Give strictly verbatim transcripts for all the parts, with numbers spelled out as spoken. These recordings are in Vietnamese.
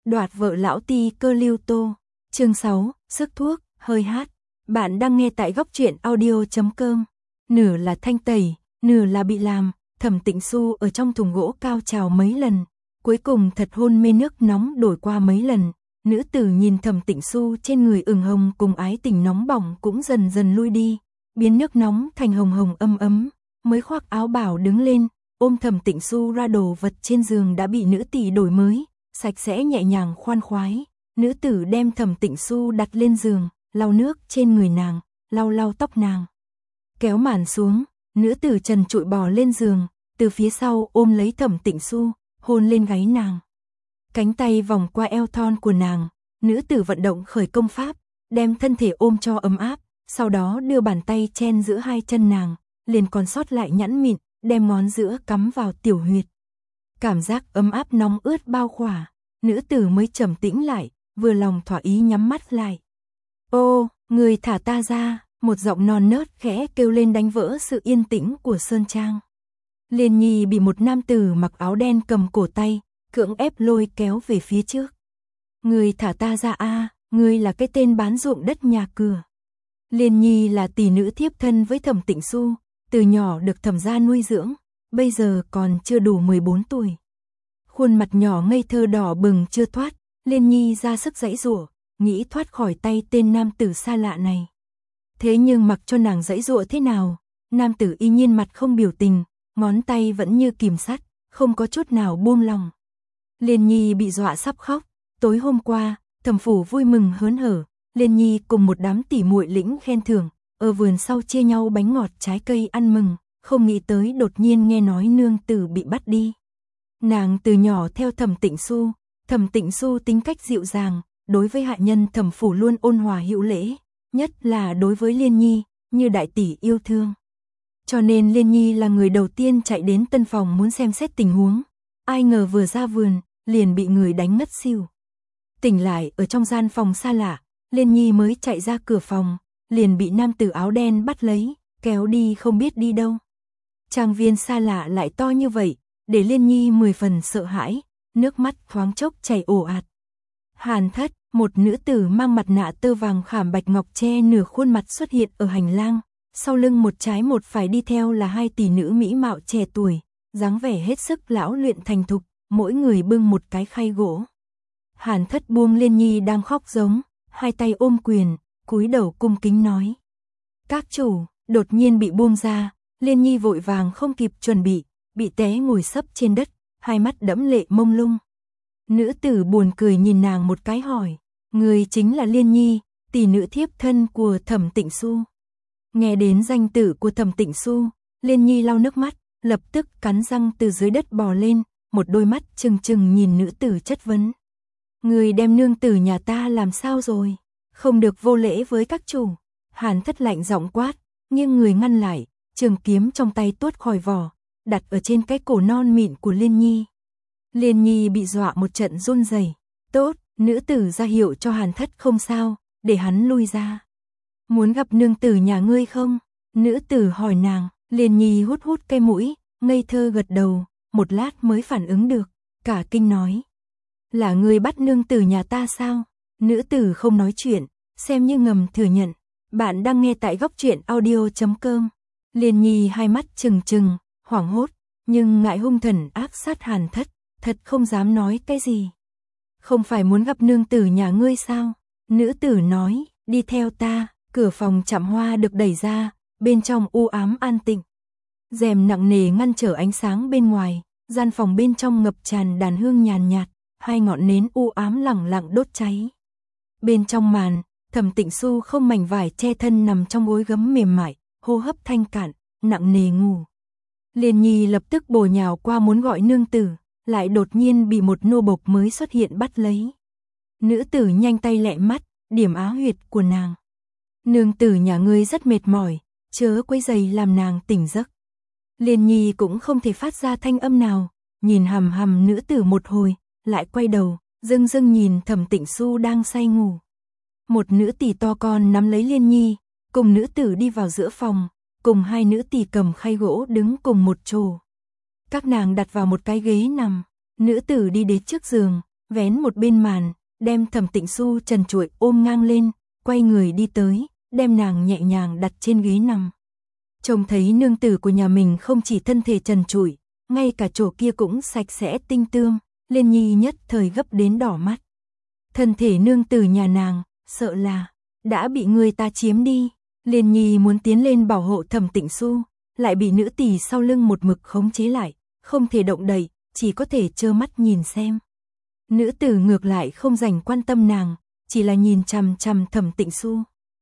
Đoạt vợ lão ti cơ Lưu Tô. Chương sáu, sức thuốc, hơi hát. Bạn đang nghe tại góc truyện audio chấm com. Nửa là thanh tẩy, nửa là bị làm, Thẩm Tịnh Xu ở trong thùng gỗ cao trào mấy lần, cuối cùng thật hôn mê nước nóng đổi qua mấy lần. Nữ tử nhìn Thẩm Tịnh Xu trên người ửng hồng cùng ái tình nóng bỏng cũng dần dần lui đi, biến nước nóng thành hồng hồng ấm ấm, mới khoác áo bảo đứng lên, ôm Thẩm Tịnh Xu ra đồ vật trên giường đã bị nữ tỷ đổi mới, sạch sẽ nhẹ nhàng khoan khoái. Nữ tử đem Thẩm Tịnh Xu đặt lên giường, lau nước trên người nàng, lau lau tóc nàng. Kéo màn xuống, nữ tử trần trụi bò lên giường, từ phía sau ôm lấy Thẩm Tịnh Xu, hôn lên gáy nàng. Cánh tay vòng qua eo thon của nàng, nữ tử vận động khởi công pháp, đem thân thể ôm cho ấm áp, sau đó đưa bàn tay chen giữa hai chân nàng, liền còn sót lại nhẵn mịn, đem ngón giữa cắm vào tiểu huyệt. Cảm giác ấm áp nóng ướt bao khỏa, nữ tử mới trầm tĩnh lại, vừa lòng thỏa ý nhắm mắt lại. Ô, người thả ta ra, một giọng non nớt khẽ kêu lên đánh vỡ sự yên tĩnh của sơn trang. Liên Nhi bị một nam tử mặc áo đen cầm cổ tay, cưỡng ép lôi kéo về phía trước. Người thả ta ra a, người là cái tên bán ruộng đất nhà cửa. Liên Nhi là tỷ nữ thiếp thân với Thẩm Tịnh Xu, từ nhỏ được Thẩm gia nuôi dưỡng, bây giờ còn chưa đủ mười bốn tuổi. Khuôn mặt nhỏ ngây thơ đỏ bừng chưa thoát, Liên Nhi ra sức giãy giụa, nghĩ thoát khỏi tay tên nam tử xa lạ này. Thế nhưng mặc cho nàng giãy giụa thế nào, nam tử y nhiên mặt không biểu tình, ngón tay vẫn như kìm sắt, không có chút nào buông lòng. Liên Nhi bị dọa sắp khóc, tối hôm qua, Thẩm phủ vui mừng hớn hở, Liên Nhi cùng một đám tỷ muội lĩnh khen thưởng, ở vườn sau chia nhau bánh ngọt trái cây ăn mừng, không nghĩ tới đột nhiên nghe nói nương tử bị bắt đi. Nàng từ nhỏ theo Thẩm Tịnh Xu, Thẩm Tịnh Xu tính cách dịu dàng, đối với hạ nhân Thẩm phủ luôn ôn hòa hữu lễ, nhất là đối với Liên Nhi, như đại tỷ yêu thương. Cho nên Liên Nhi là người đầu tiên chạy đến tân phòng muốn xem xét tình huống, ai ngờ vừa ra vườn, liền bị người đánh ngất xỉu. Tỉnh lại ở trong gian phòng xa lạ, Liên Nhi mới chạy ra cửa phòng, liền bị nam tử áo đen bắt lấy, kéo đi không biết đi đâu. Trang viên xa lạ lại to như vậy, để Liên Nhi mười phần sợ hãi, nước mắt thoáng chốc chảy ồ ạt. Hàn Thất, một nữ tử mang mặt nạ tơ vàng khảm bạch ngọc che nửa khuôn mặt xuất hiện ở hành lang, sau lưng một trái một phải đi theo là hai tỷ nữ mỹ mạo trẻ tuổi, dáng vẻ hết sức lão luyện thành thục, mỗi người bưng một cái khay gỗ. Hàn Thất buông Liên Nhi đang khóc giống, hai tay ôm quyền, cúi đầu cung kính nói: "Các chủ." Đột nhiên bị buông ra, Liên Nhi vội vàng không kịp chuẩn bị, bị té ngồi sấp trên đất, hai mắt đẫm lệ mông lung. Nữ tử buồn cười nhìn nàng một cái hỏi: "Người chính là Liên Nhi, tỷ nữ thiếp thân của Thẩm Tịnh Xu?" Nghe đến danh tử của Thẩm Tịnh Xu, Liên Nhi lau nước mắt, lập tức cắn răng từ dưới đất bò lên, một đôi mắt trừng trừng nhìn nữ tử chất vấn: "Người đem nương tử nhà ta làm sao rồi? Không được vô lễ với các chủ." Hàn Thất lạnh giọng quát, nghiêng người ngăn lại, trường kiếm trong tay tuốt khỏi vỏ, đặt ở trên cái cổ non mịn của Liên Nhi. Liên Nhi bị dọa một trận run rẩy. "Tốt." Nữ tử ra hiệu cho Hàn Thất không sao, để hắn lui ra. "Muốn gặp nương tử nhà ngươi không?" Nữ tử hỏi nàng. Liên Nhi hút hút cây mũi, ngây thơ gật đầu, một lát mới phản ứng được, cả kinh nói: "Là ngươi bắt nương tử nhà ta sao?" Nữ tử không nói chuyện, xem như ngầm thừa nhận. Bạn đang nghe tại góc truyện audio chấm com. Liên Nhi hai mắt trừng trừng, hoảng hốt, nhưng ngại hung thần ác sát Hàn Thất, thật không dám nói cái gì. "Không phải muốn gặp nương tử nhà ngươi sao?" Nữ tử nói: "Đi theo ta." Cửa phòng chạm hoa được đẩy ra, bên trong u ám an tĩnh. Rèm nặng nề ngăn trở ánh sáng bên ngoài, gian phòng bên trong ngập tràn đàn hương nhàn nhạt, hai ngọn nến u ám lẳng lặng đốt cháy. Bên trong màn, Thẩm Tịnh Xu không mảnh vải che thân nằm trong gối gấm mềm mại, hô hấp thanh cạn, nặng nề ngủ. Liên Nhi lập tức bổ nhào qua muốn gọi nương tử, lại đột nhiên bị một nô bộc mới xuất hiện bắt lấy. Nữ tử nhanh tay lẹ mắt, điểm á huyệt của nàng. "Nương tử nhà ngươi rất mệt mỏi, chớ quấy rầy làm nàng tỉnh giấc." Liên Nhi cũng không thể phát ra thanh âm nào, nhìn hằm hằm nữ tử một hồi, lại quay đầu, dưng dưng nhìn Thẩm Tịnh Xu đang say ngủ. Một nữ tỷ to con nắm lấy Liên Nhi, cùng nữ tử đi vào giữa phòng, cùng hai nữ tỷ cầm khay gỗ đứng cùng một chỗ. Các nàng đặt vào một cái ghế nằm, nữ tử đi đến trước giường, vén một bên màn, đem Thẩm Tịnh Xu trần trụi ôm ngang lên, quay người đi tới, đem nàng nhẹ nhàng đặt trên ghế nằm. Trông thấy nương tử của nhà mình không chỉ thân thể trần trụi, ngay cả chỗ kia cũng sạch sẽ tinh tươm, Liên Nhi nhất thời gấp đến đỏ mắt. Thân thể nương tử nhà nàng, sợ là đã bị người ta chiếm đi. Liên Nhi muốn tiến lên bảo hộ Thẩm Tịnh Xu, lại bị nữ tỳ sau lưng một mực khống chế lại, không thể động đậy, chỉ có thể trơ mắt nhìn xem. Nữ tử ngược lại không dành quan tâm nàng, chỉ là nhìn chằm chằm Thẩm Tịnh Xu.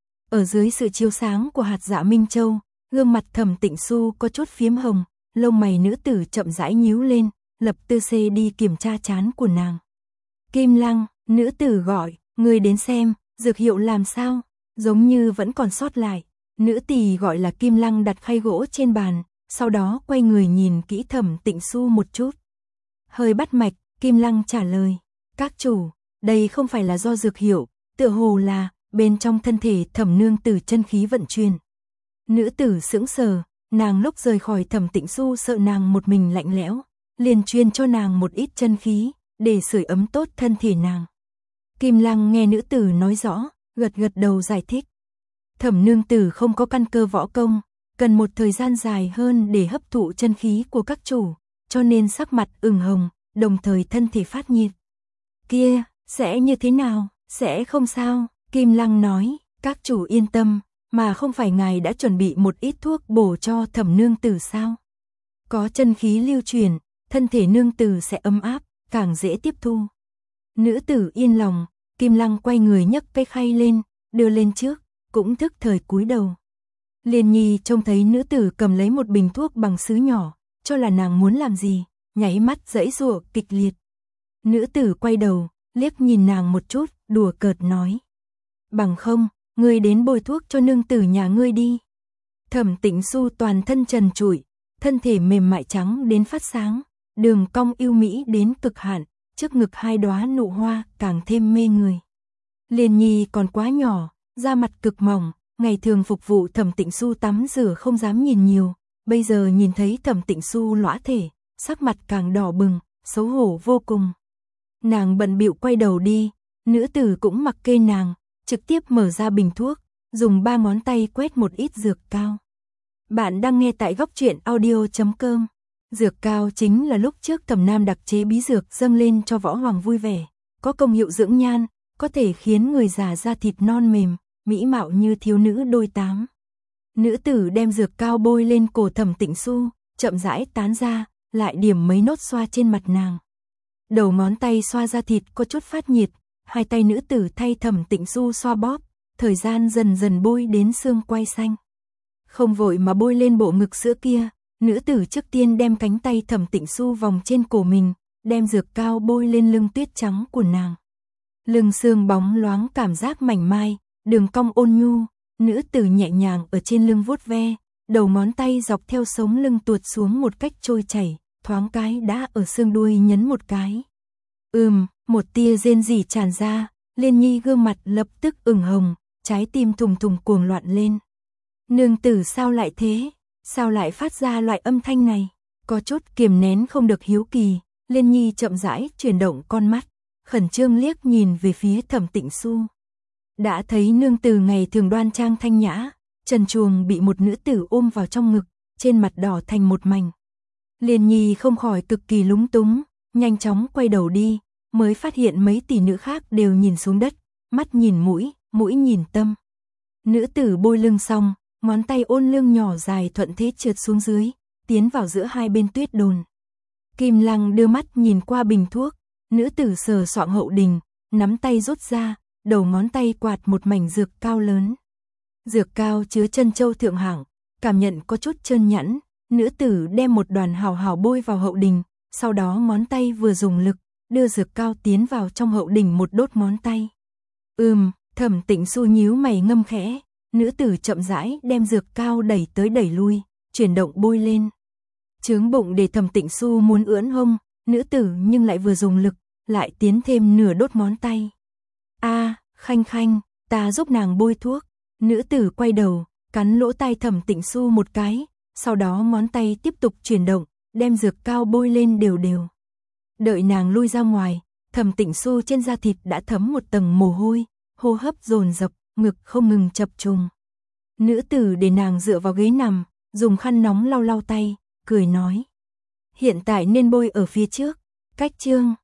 Ở dưới sự chiếu sáng của hạt dạ Minh Châu, gương mặt Thẩm Tịnh Xu có chút phiếm hồng, lông mày nữ tử chậm rãi nhíu lên, lập tư xê đi kiểm tra trán của nàng. Kim Lăng, nữ tử gọi, người đến xem, dược hiệu làm sao, giống như vẫn còn sót lại. Nữ tỳ gọi là Kim Lăng đặt khay gỗ trên bàn, sau đó quay người nhìn kỹ Thẩm Tịnh Xu một chút. Hơi bắt mạch, Kim Lăng trả lời, các chủ, đây không phải là do dược hiệu, tựa hồ là bên trong thân thể Thẩm nương tử chân khí vận chuyển. Nữ tử sững sờ, nàng lúc rời khỏi Thẩm Tịnh Xu sợ nàng một mình lạnh lẽo, liền truyền cho nàng một ít chân khí, để sưởi ấm tốt thân thể nàng. Kim Lăng nghe nữ tử nói rõ, gật gật đầu giải thích. Thẩm nương tử không có căn cơ võ công, cần một thời gian dài hơn để hấp thụ chân khí của các chủ, cho nên sắc mặt ửng hồng, đồng thời thân thể phát nhiệt. Kia, sẽ như thế nào, sẽ không sao, Kim Lăng nói, các chủ yên tâm, mà không phải ngài đã chuẩn bị một ít thuốc bổ cho Thẩm nương tử sao? Có chân khí lưu truyền, thân thể nương tử sẽ ấm áp, càng dễ tiếp thu. Nữ tử yên lòng, Kim Lăng quay người nhấc cái khay lên, đưa lên trước, cũng thức thời cúi đầu. Liên Nhi trông thấy nữ tử cầm lấy một bình thuốc bằng sứ nhỏ, cho là nàng muốn làm gì, nháy mắt giãy giụa kịch liệt. Nữ tử quay đầu, liếc nhìn nàng một chút, đùa cợt nói. Bằng không, ngươi đến bôi thuốc cho nương tử nhà ngươi đi. Thẩm Tịnh Xu toàn thân trần trụi, thân thể mềm mại trắng đến phát sáng, đường cong yêu mỹ đến cực hạn, trước ngực hai đóa nụ hoa càng thêm mê người. Liên Nhi còn quá nhỏ, da mặt cực mỏng, ngày thường phục vụ Thẩm Tịnh Xu tắm rửa không dám nhìn nhiều, bây giờ nhìn thấy Thẩm Tịnh Xu lõa thể, sắc mặt càng đỏ bừng, xấu hổ vô cùng. Nàng bận bịu quay đầu đi, nữ tử cũng mặc kệ nàng, trực tiếp mở ra bình thuốc, dùng ba ngón tay quét một ít dược cao. Bạn đang nghe tại góc truyện audio chấm com. Dược cao chính là lúc trước Thẩm Nam đặc chế bí dược dâng lên cho võ hoàng vui vẻ, có công hiệu dưỡng nhan, có thể khiến người già da thịt non mềm, mỹ mạo như thiếu nữ đôi tám. Nữ tử đem dược cao bôi lên cổ Thẩm Tịnh Xu, chậm rãi tán ra, lại điểm mấy nốt xoa trên mặt nàng. Đầu ngón tay xoa da thịt có chút phát nhiệt, hai tay nữ tử thay Thẩm Tịnh Xu xoa bóp, thời gian dần dần bôi đến xương quai xanh. Không vội mà bôi lên bộ ngực sữa kia, nữ tử trước tiên đem cánh tay Thẩm Tịnh Xu vòng trên cổ mình, đem dược cao bôi lên lưng tuyết trắng của nàng. Lưng xương bóng loáng cảm giác mảnh mai, đường cong ôn nhu, nữ tử nhẹ nhàng ở trên lưng vuốt ve, đầu ngón tay dọc theo sống lưng tuột xuống một cách trôi chảy, thoáng cái đã ở xương đuôi nhấn một cái. Ừm, một tia rên rỉ tràn ra, Liên Nhi gương mặt lập tức ửng hồng, trái tim thùng thùng cuồng loạn lên. Nương tử sao lại thế? Sao lại phát ra loại âm thanh này? Có chút kiềm nén không được hiếu kỳ, Liên Nhi chậm rãi chuyển động con mắt, khẩn trương liếc nhìn về phía Thẩm Tịnh Xu. Đã thấy nương tử ngày thường đoan trang thanh nhã, trần truồng bị một nữ tử ôm vào trong ngực, trên mặt đỏ thành một mảnh. Liên Nhi không khỏi cực kỳ lúng túng, nhanh chóng quay đầu đi, mới phát hiện mấy tỷ nữ khác đều nhìn xuống đất, mắt nhìn mũi, mũi nhìn tâm. Nữ tử bôi lưng xong, ngón tay ôn lưng nhỏ dài thuận thế trượt xuống dưới, tiến vào giữa hai bên tuyết đồn. Kim Lăng đưa mắt nhìn qua bình thuốc, nữ tử sờ soạng hậu đình, nắm tay rút ra, đầu ngón tay quạt một mảnh dược cao lớn. Dược cao chứa chân châu thượng hạng, cảm nhận có chút trơn nhẵn, nữ tử đem một đoàn hào hào bôi vào hậu đình, sau đó ngón tay vừa dùng lực, đưa dược cao tiến vào trong hậu đình một đốt ngón tay. Ừm, Thẩm Tịnh Xu nhíu mày ngâm khẽ, nữ tử chậm rãi đem dược cao đẩy tới đẩy lui, chuyển động bôi lên. Chướng bụng để Thẩm Tịnh Xu muốn ưỡn hông, nữ tử nhưng lại vừa dùng lực, lại tiến thêm nửa đốt ngón tay. A, Khanh Khanh, ta giúp nàng bôi thuốc. Nữ tử quay đầu, cắn lỗ tai Thẩm Tịnh Xu một cái, sau đó ngón tay tiếp tục chuyển động, đem dược cao bôi lên đều đều. Đợi nàng lui ra ngoài, Thẩm Tịnh Xu trên da thịt đã thấm một tầng mồ hôi, hô hấp dồn dập, ngực không ngừng chập trùng. Nữ tử để nàng dựa vào ghế nằm, dùng khăn nóng lau lau tay, cười nói. Hiện tại nên bôi ở phía trước. Cách chương